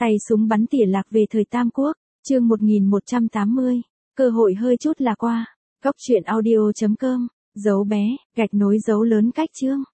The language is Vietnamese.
Tay súng bắn tỉa lạc về thời Tam Quốc, chương 1180, cơ hội hơi chút là qua. Góc truyện audio.com, dấu bé, gạch nối dấu lớn cách chương.